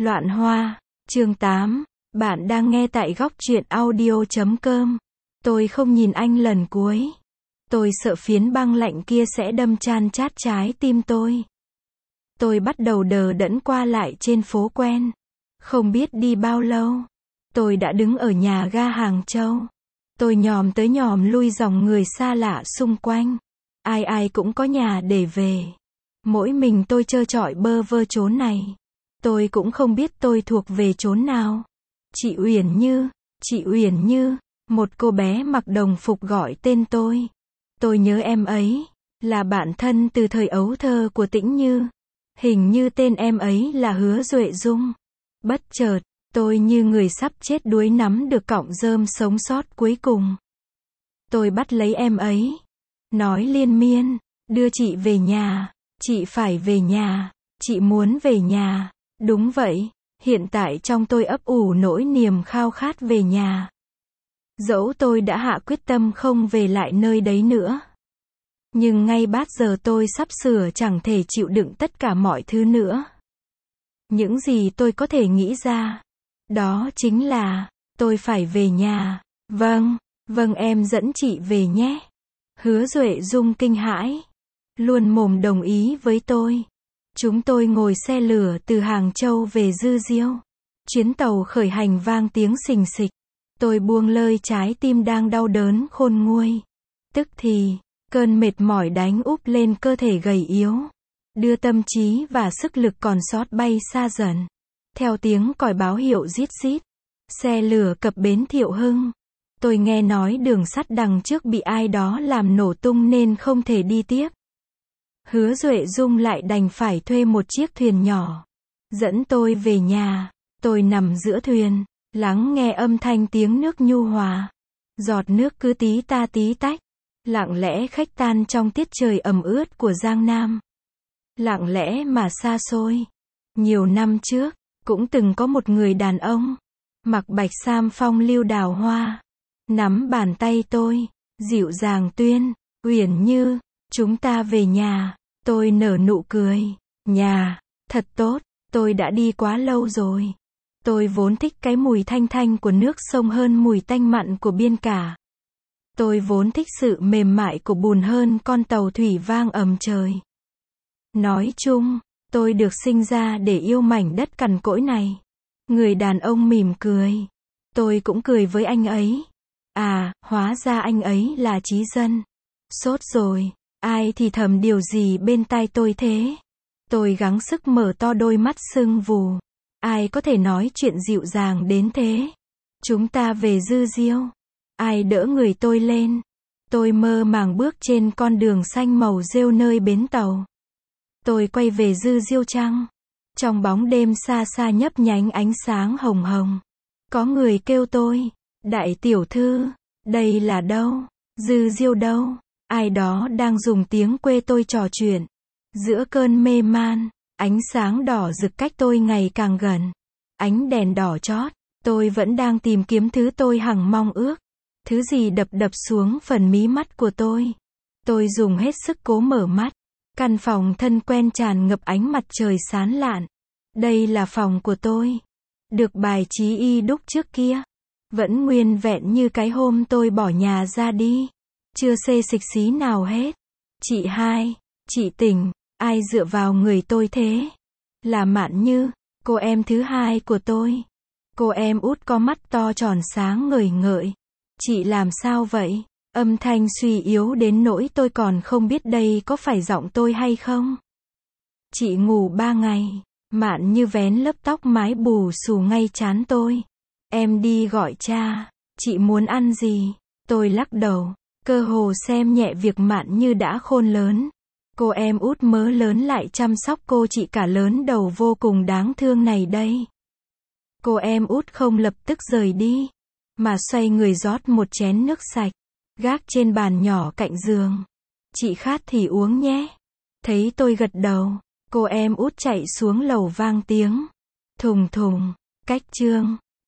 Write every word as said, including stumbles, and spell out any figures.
Loạn Hoa, chương tám. Bạn đang nghe tại góc truyện audio chấm com. Tôi không nhìn anh lần cuối. Tôi sợ phiến băng lạnh kia sẽ đâm chan chát trái tim tôi. Tôi bắt đầu đờ đẫn qua lại trên phố quen. Không biết đi bao lâu. Tôi đã đứng ở nhà ga Hàng Châu. Tôi nhòm tới nhòm lui dòng người xa lạ xung quanh. Ai ai cũng có nhà để về. Mỗi mình tôi trơ trọi bơ vơ chốn này. Tôi cũng không biết tôi thuộc về chốn nào. Chị Uyển Như, chị Uyển Như, một cô bé mặc đồng phục gọi tên tôi. Tôi nhớ em ấy, là bạn thân từ thời ấu thơ của Tĩnh Như. Hình như tên em ấy là Hứa Duệ Dung. Bất chợt, tôi như người sắp chết đuối nắm được cọng rơm sống sót cuối cùng. Tôi bắt lấy em ấy, nói liên miên, đưa chị về nhà, chị phải về nhà, chị muốn về nhà. Đúng vậy, hiện tại trong tôi ấp ủ nỗi niềm khao khát về nhà. Dẫu tôi đã hạ quyết tâm không về lại nơi đấy nữa. Nhưng ngay bát giờ tôi sắp sửa chẳng thể chịu đựng tất cả mọi thứ nữa. Những gì tôi có thể nghĩ ra, đó chính là, tôi phải về nhà. Vâng, vâng em dẫn chị về nhé. Hứa Duệ Dung kinh hãi, luôn mồm đồng ý với tôi. Chúng tôi ngồi xe lửa từ Hàng Châu về Dư Diêu. Chuyến tàu khởi hành vang tiếng xình xịch. Tôi buông lơi trái tim đang đau đớn khôn nguôi. Tức thì, cơn mệt mỏi đánh úp lên cơ thể gầy yếu. Đưa tâm trí và sức lực còn sót bay xa dần. Theo tiếng còi báo hiệu rít rít. Xe lửa cập bến Thiệu Hưng. Tôi nghe nói đường sắt đằng trước bị ai đó làm nổ tung nên không thể đi tiếp. Hứa Duệ Dung lại đành phải thuê một chiếc thuyền nhỏ, dẫn tôi về nhà. Tôi nằm giữa thuyền, lắng nghe âm thanh tiếng nước nhu hòa. Giọt nước cứ tí ta tí tách, lặng lẽ khách tan trong tiết trời ẩm ướt của Giang Nam. Lặng lẽ mà xa xôi. Nhiều năm trước, cũng từng có một người đàn ông, mặc bạch sam phong lưu đào hoa, nắm bàn tay tôi, dịu dàng tuyên, Uyển Như, chúng ta về nhà. Tôi nở nụ cười. Nhà, thật tốt, tôi đã đi quá lâu rồi. Tôi vốn thích cái mùi thanh thanh của nước sông hơn mùi tanh mặn của biển cả. Tôi vốn thích sự mềm mại của bùn hơn con tàu thủy vang ầm trời. Nói chung, tôi được sinh ra để yêu mảnh đất cằn cỗi này. Người đàn ông mỉm cười. Tôi cũng cười với anh ấy. À, hóa ra anh ấy là Trí Dân. Sốt rồi. Ai thì thầm điều gì bên tai tôi thế? Tôi gắng sức mở to đôi mắt sưng vù. Ai có thể nói chuyện dịu dàng đến thế? Chúng ta về Dư Diêu. Ai đỡ người tôi lên? Tôi mơ màng bước trên con đường xanh màu rêu nơi bến tàu. Tôi quay về Dư Diêu chăng? Trong bóng đêm xa xa nhấp nhánh ánh sáng hồng hồng. Có người kêu tôi, đại tiểu thư, đây là đâu? Dư Diêu đâu? Ai đó đang dùng tiếng quê tôi trò chuyện. Giữa cơn mê man, ánh sáng đỏ rực cách tôi ngày càng gần. Ánh đèn đỏ chót, tôi vẫn đang tìm kiếm thứ tôi hằng mong ước. Thứ gì đập đập xuống phần mí mắt của tôi. Tôi dùng hết sức cố mở mắt. Căn phòng thân quen tràn ngập ánh mặt trời sáng lạn. Đây là phòng của tôi. Được bài trí y đúc trước kia. Vẫn nguyên vẹn như cái hôm tôi bỏ nhà ra đi. Chưa xê xịch xí nào hết. Chị hai, chị Tình, ai dựa vào người tôi thế? Là Mạn Như, cô em thứ hai của tôi. Cô em út có mắt to tròn sáng ngời ngợi. Chị làm sao vậy? Âm thanh suy yếu đến nỗi tôi còn không biết đây có phải giọng tôi hay không. Chị ngủ ba ngày. Mạn Như vén lớp tóc mái bù xù ngay trán tôi. Em đi gọi cha. Chị muốn ăn gì? Tôi lắc đầu. Cơ hồ xem nhẹ việc Mạn Như đã khôn lớn. Cô em út mớ lớn lại chăm sóc cô chị cả lớn đầu vô cùng đáng thương này đây. Cô em út không lập tức rời đi, mà xoay người rót một chén nước sạch, gác trên bàn nhỏ cạnh giường. Chị khát thì uống nhé. Thấy tôi gật đầu, cô em út chạy xuống lầu vang tiếng. Thùng thùng, cách chương.